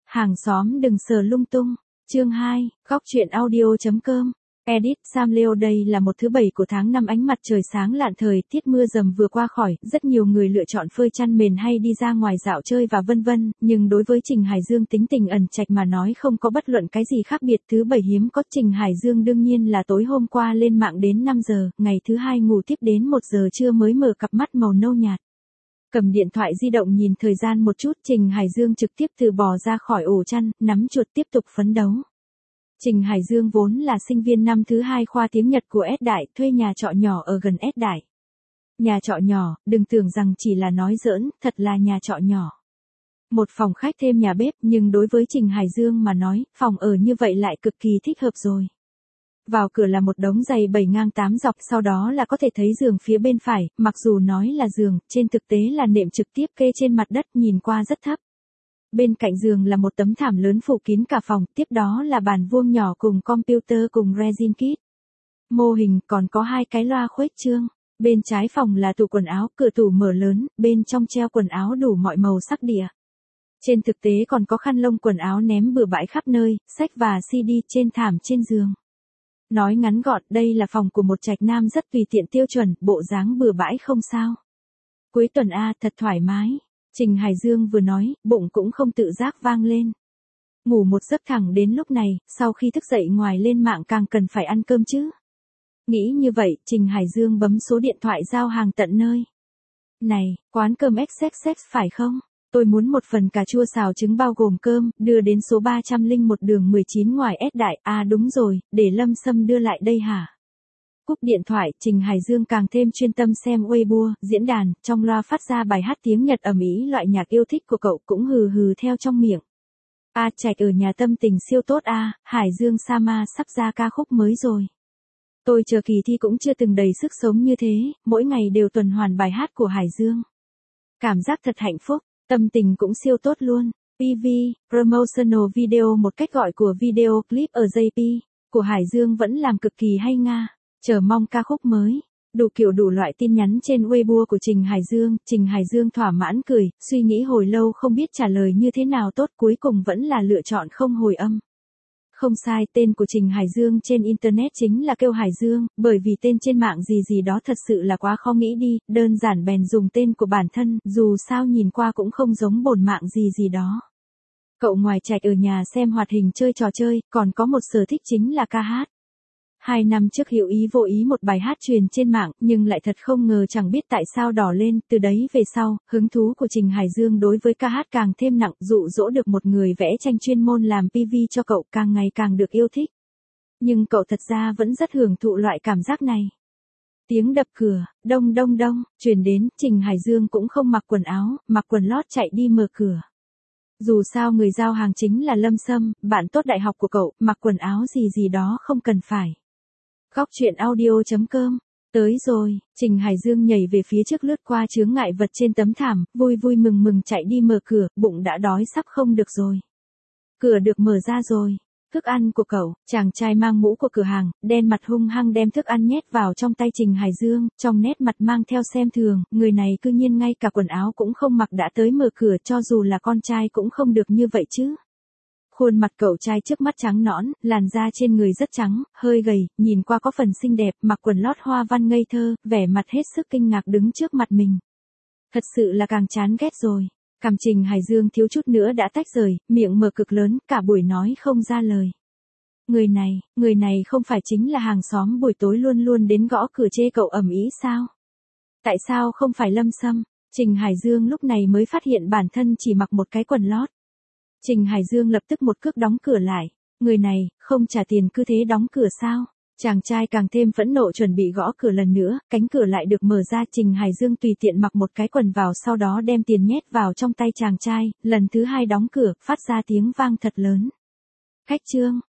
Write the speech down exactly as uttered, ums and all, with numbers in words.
Hàng xóm đừng sờ lung tung. Chương hai, góc truyện audio chấm com. Edit Sam Leo. Đây là một thứ bảy của tháng năm, ánh mặt trời sáng lạn, thời tiết mưa dầm vừa qua khỏi, rất nhiều người lựa chọn phơi chăn mền hay đi ra ngoài dạo chơi và vân vân, nhưng đối với Trình Hải Dương tính tình ẩn trạch mà nói không có bất luận cái gì khác biệt. Thứ bảy hiếm có. Trình Hải Dương đương nhiên là tối hôm qua lên mạng đến năm giờ, ngày thứ hai ngủ tiếp đến một giờ trưa mới mở cặp mắt màu nâu nhạt. Cầm điện thoại di động nhìn thời gian một chút, Trình Hải Dương trực tiếp từ bò ra khỏi ổ chăn, nắm chuột tiếp tục phấn đấu. Trình Hải Dương vốn là sinh viên năm thứ hai khoa tiếng Nhật của S Đại, thuê nhà trọ nhỏ ở gần S Đại. Nhà trọ nhỏ, đừng tưởng rằng chỉ là nói giỡn, thật là nhà trọ nhỏ. Một phòng khách thêm nhà bếp, nhưng đối với Trình Hải Dương mà nói, phòng ở như vậy lại cực kỳ thích hợp rồi. Vào cửa là một đống giày bảy ngang tám dọc, sau đó là có thể thấy giường phía bên phải, mặc dù nói là giường, trên thực tế là nệm trực tiếp kê trên mặt đất, nhìn qua rất thấp. Bên cạnh giường là một tấm thảm lớn phủ kín cả phòng, tiếp đó là bàn vuông nhỏ cùng computer cùng resin kit. Mô hình còn có hai cái loa khuếch trương. Bên trái phòng là tủ quần áo, cửa tủ mở lớn, bên trong treo quần áo đủ mọi màu sắc đĩa. Trên thực tế còn có khăn lông quần áo ném bừa bãi khắp nơi, sách và xê đê trên thảm trên giường. Nói ngắn gọn, đây là phòng của một trạch nam rất tùy tiện tiêu chuẩn, bộ dáng bừa bãi không sao. Cuối tuần a, thật thoải mái. Trình Hải Dương vừa nói, bụng cũng không tự giác vang lên. Ngủ một giấc thẳng đến lúc này, sau khi thức dậy ngoài lên mạng càng cần phải ăn cơm chứ. Nghĩ như vậy, Trình Hải Dương bấm số điện thoại giao hàng tận nơi. Này, quán cơm ích ích ích phải không? Tôi muốn một phần cà chua xào trứng bao gồm cơm, đưa đến số ba trăm lẻ một đường mười chín ngoài S Đại. À đúng rồi, để Lâm Sâm đưa lại đây hả? Cúp điện thoại, Trình Hải Dương càng thêm chuyên tâm xem Weibo, diễn đàn, trong loa phát ra bài hát tiếng Nhật ầm ĩ, loại nhạc yêu thích của cậu cũng hừ hừ theo trong miệng. A Trạch ở nhà tâm tình siêu tốt a, à, Hải Dương Sama sắp ra ca khúc mới rồi. Tôi chờ kỳ thi cũng chưa từng đầy sức sống như thế, mỗi ngày đều tuần hoàn bài hát của Hải Dương. Cảm giác thật hạnh phúc, tâm tình cũng siêu tốt luôn. pê vê, Promotional Video, một cách gọi của video clip ở gi pê, của Hải Dương vẫn làm cực kỳ hay nga. Chờ mong ca khúc mới. Đủ kiểu đủ loại tin nhắn trên Weibo của Trình Hải Dương. Trình Hải Dương thỏa mãn cười, suy nghĩ hồi lâu không biết trả lời như thế nào tốt, cuối cùng vẫn là lựa chọn không hồi âm. Không sai, tên của Trình Hải Dương trên Internet chính là kêu Hải Dương, bởi vì tên trên mạng gì gì đó thật sự là quá khó nghĩ đi, đơn giản bèn dùng tên của bản thân, dù sao nhìn qua cũng không giống bổn mạng gì gì đó. Cậu ngoài trạch ở nhà xem hoạt hình chơi trò chơi, còn có một sở thích chính là ca hát. Hai năm trước hữu ý vô ý một bài hát truyền trên mạng, nhưng lại thật không ngờ chẳng biết tại sao đỏ lên, từ đấy về sau, hứng thú của Trình Hải Dương đối với ca hát càng thêm nặng, dụ dỗ được một người vẽ tranh chuyên môn làm pê vê cho cậu càng ngày càng được yêu thích. Nhưng cậu thật ra vẫn rất hưởng thụ loại cảm giác này. Tiếng đập cửa, đông đông đông, truyền đến, Trình Hải Dương cũng không mặc quần áo, mặc quần lót chạy đi mở cửa. Dù sao người giao hàng chính là Lâm Sâm, bạn tốt đại học của cậu, mặc quần áo gì gì đó không cần phải. Góc truyện audio chấm com. Tới rồi, Trình Hải Dương nhảy về phía trước, lướt qua chướng ngại vật trên tấm thảm, vui vui mừng mừng chạy đi mở cửa, bụng đã đói sắp không được rồi. Cửa được mở ra rồi. Thức ăn của cậu, chàng trai mang mũ của cửa hàng, đen mặt hung hăng đem thức ăn nhét vào trong tay Trình Hải Dương, trong nét mặt mang theo xem thường, người này cư nhiên ngay cả quần áo cũng không mặc đã tới mở cửa, cho dù là con trai cũng không được như vậy chứ. Khuôn mặt cậu trai trước mắt trắng nõn, làn da trên người rất trắng, hơi gầy, nhìn qua có phần xinh đẹp, mặc quần lót hoa văn ngây thơ, vẻ mặt hết sức kinh ngạc đứng trước mặt mình. Thật sự là càng chán ghét rồi. Cằm Trình Hải Dương thiếu chút nữa đã tách rời, miệng mở cực lớn, cả buổi nói không ra lời. Người này, người này không phải chính là hàng xóm buổi tối luôn luôn đến gõ cửa chê cậu ầm ĩ sao? Tại sao không phải Lâm Sâm? Trình Hải Dương lúc này mới phát hiện bản thân chỉ mặc một cái quần lót. Trình Hải Dương lập tức một cước đóng cửa lại. Người này, không trả tiền cứ thế đóng cửa sao? Chàng trai càng thêm phẫn nộ chuẩn bị gõ cửa lần nữa, cánh cửa lại được mở ra, Trình Hải Dương tùy tiện mặc một cái quần vào, sau đó đem tiền nhét vào trong tay chàng trai, lần thứ hai đóng cửa, phát ra tiếng vang thật lớn. Khách trương,